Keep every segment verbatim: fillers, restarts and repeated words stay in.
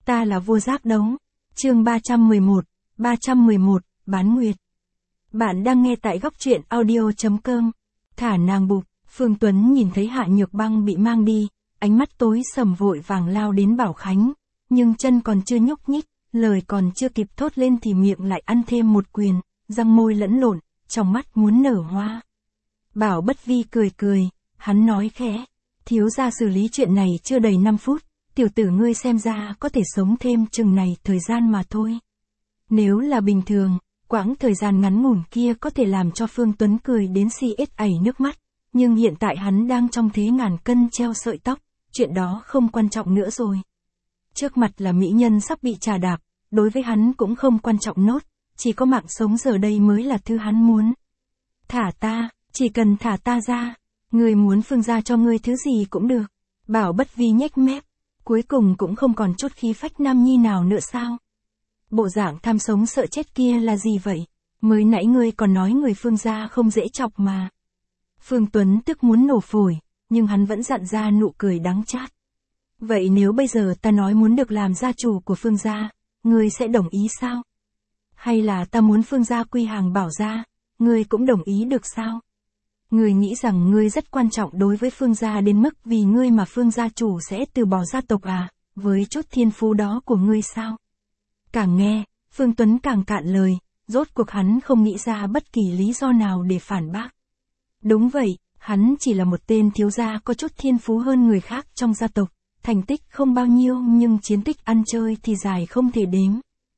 Ta là vua giác đấu. Chương ba trăm mười một, ba trăm mười một, bán nguyệt. Bạn đang nghe tại góc truyện audio chấm com. Thả nàng bụp, Phương Tuấn nhìn thấy Hạ Nhược Băng bị mang đi, ánh mắt tối sầm vội vàng lao đến Bảo Khánh, nhưng chân còn chưa nhúc nhích, lời còn chưa kịp thốt lên thì miệng lại ăn thêm một quyền, răng môi lẫn lộn, trong mắt muốn nở hoa. Bảo Bất Vi cười cười, hắn nói khẽ, thiếu gia xử lý chuyện này chưa đầy năm phút, tiểu tử ngươi xem ra có thể sống thêm chừng này thời gian mà thôi. Nếu là bình thường, quãng thời gian ngắn ngủn kia có thể làm cho Phương Tuấn cười đến si ết ảy nước mắt, nhưng hiện tại hắn đang trong thế ngàn cân treo sợi tóc, chuyện đó không quan trọng nữa rồi. Trước mặt là mỹ nhân sắp bị trà đạp, đối với hắn cũng không quan trọng nốt, chỉ có mạng sống giờ đây mới là thứ hắn muốn. Thả ta, chỉ cần thả ta ra, ngươi muốn Phương gia cho ngươi thứ gì cũng được. Bảo Bất Vi nhếch mép, cuối cùng cũng không còn chút khí phách nam nhi nào nữa sao? Bộ dạng tham sống sợ chết kia là gì vậy? Mới nãy ngươi còn nói người Phương gia không dễ chọc mà. Phương Tuấn tức muốn nổ phổi, nhưng hắn vẫn dặn ra nụ cười đắng chát. Vậy nếu bây giờ ta nói muốn được làm gia chủ của Phương gia, ngươi sẽ đồng ý sao? Hay là ta muốn Phương gia quy hàng Bảo gia, ngươi cũng đồng ý được sao? Ngươi nghĩ rằng ngươi rất quan trọng đối với Phương gia đến mức vì ngươi mà Phương gia chủ sẽ từ bỏ gia tộc à, với chút thiên phú đó của ngươi sao? Càng nghe, Phương Tuấn càng cạn lời, rốt cuộc hắn không nghĩ ra bất kỳ lý do nào để phản bác. Đúng vậy, hắn chỉ là một tên thiếu gia có chút thiên phú hơn người khác trong gia tộc, thành tích không bao nhiêu nhưng chiến tích ăn chơi thì dài không thể đếm.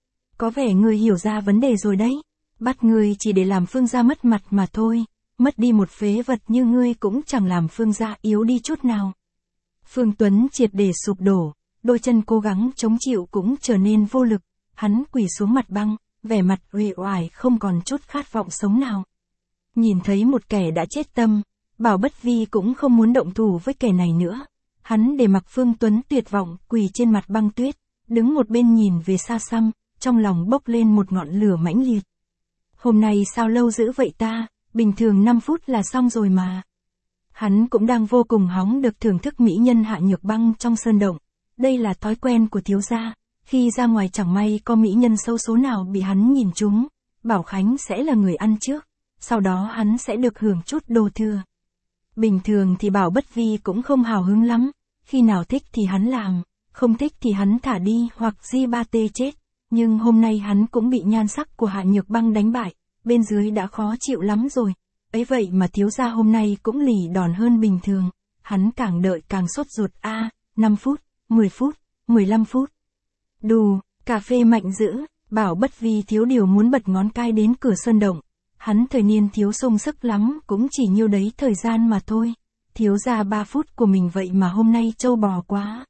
Có vẻ ngươi hiểu ra vấn đề rồi đấy, bắt ngươi chỉ để làm Phương gia mất mặt mà thôi, mất đi một phế vật như ngươi cũng chẳng làm Phương gia yếu đi chút nào. Phương Tuấn triệt để sụp đổ, đôi chân cố gắng chống chịu cũng trở nên vô lực, hắn quỳ xuống mặt băng, vẻ mặt uể oải không còn chút khát vọng sống nào. Nhìn thấy một kẻ đã chết tâm, Bảo Bất Vi cũng không muốn động thủ với kẻ này nữa. Hắn để mặc Phương Tuấn tuyệt vọng quỳ trên mặt băng tuyết, đứng một bên nhìn về xa xăm, trong lòng bốc lên một ngọn lửa mãnh liệt. Hôm nay sao lâu dữ vậy ta, bình thường năm phút là xong rồi mà. Hắn cũng đang vô cùng hóng được thưởng thức mỹ nhân Hạ Nhược Băng trong sơn động. Đây là thói quen của thiếu gia, khi ra ngoài chẳng may có mỹ nhân xấu số nào bị hắn nhìn trúng, Bảo Khánh sẽ là người ăn trước, sau đó hắn sẽ được hưởng chút đồ thừa. Bình thường thì Bảo Bất Vi cũng không hào hứng lắm, khi nào thích thì hắn làm, không thích thì hắn thả đi hoặc di ba tê chết, nhưng hôm nay hắn cũng bị nhan sắc của Hạ Nhược Băng đánh bại, bên dưới đã khó chịu lắm rồi, ấy vậy mà thiếu gia hôm nay cũng lì đòn hơn bình thường, hắn càng đợi càng sốt ruột a, à, năm phút, mười phút, mười lăm phút. Đù, cà phê mạnh dữ, Bảo Bất Vi thiếu điều muốn bật ngón cái đến cửa sơn động. Hắn thời niên thiếu sung sức lắm cũng chỉ nhiêu đấy thời gian mà thôi. Thiếu ra ba phút của mình vậy mà hôm nay trâu bò quá.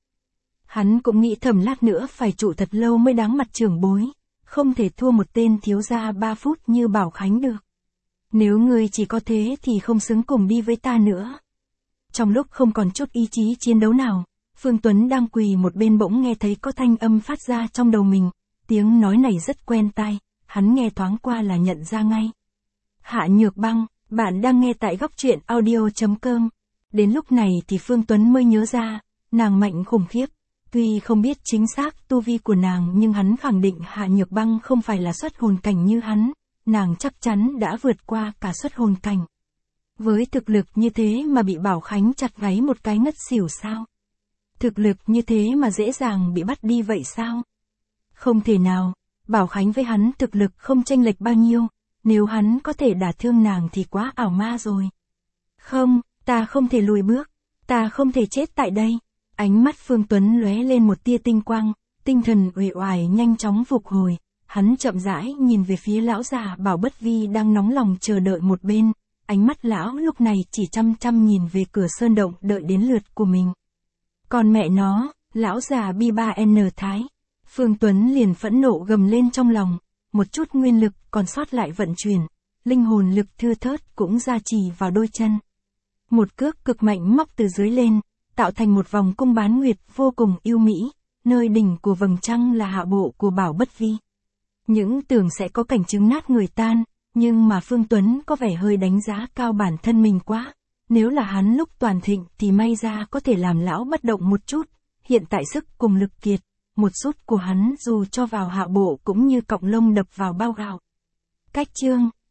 Hắn cũng nghĩ thầm lát nữa phải trụ thật lâu mới đáng mặt trưởng bối. Không thể thua một tên thiếu ra ba phút như Bảo Khánh được. Nếu ngươi chỉ có thế thì không xứng cùng đi với ta nữa. Trong lúc không còn chút ý chí chiến đấu nào, Phương Tuấn đang quỳ một bên bỗng nghe thấy có thanh âm phát ra trong đầu mình. Tiếng nói này rất quen tai, hắn nghe thoáng qua là nhận ra ngay. Hạ Nhược Băng, bạn đang nghe tại góc truyện audio chấm com. Đến lúc này thì Phương Tuấn mới nhớ ra, nàng mạnh khủng khiếp. Tuy không biết chính xác tu vi của nàng nhưng hắn khẳng định Hạ Nhược Băng không phải là xuất hồn cảnh như hắn, nàng chắc chắn đã vượt qua cả xuất hồn cảnh. Với thực lực như thế mà bị Bảo Khánh chặt gáy một cái ngất xỉu sao? Thực lực như thế mà dễ dàng bị bắt đi vậy sao? Không thể nào, Bảo Khánh với hắn thực lực không chênh lệch bao nhiêu. Nếu hắn có thể đả thương nàng thì quá ảo ma rồi. Không, ta không thể lùi bước, ta không thể chết tại đây. Ánh mắt Phương Tuấn lóe lên một tia tinh quang, tinh thần uể oải nhanh chóng phục hồi, hắn chậm rãi nhìn về phía lão già Bảo Bất Vi đang nóng lòng chờ đợi một bên, ánh mắt lão lúc này chỉ chăm chăm nhìn về cửa sơn động đợi đến lượt của mình. Còn mẹ nó, lão già bi ba en thái. Phương Tuấn liền phẫn nộ gầm lên trong lòng. Một chút nguyên lực còn sót lại vận chuyển, linh hồn lực thưa thớt cũng gia trì vào đôi chân. Một cước cực mạnh móc từ dưới lên, tạo thành một vòng cung bán nguyệt vô cùng yêu mỹ, nơi đỉnh của vầng trăng là hạ bộ của Bảo Bất Vi. Những tưởng sẽ có cảnh chứng nát người tan, nhưng mà Phương Tuấn có vẻ hơi đánh giá cao bản thân mình quá. Nếu là hắn lúc toàn thịnh thì may ra có thể làm lão bất động một chút, hiện tại sức cùng lực kiệt, một sút của hắn dù cho vào hạ bộ cũng như cọng lông đập vào bao gạo. Cách chương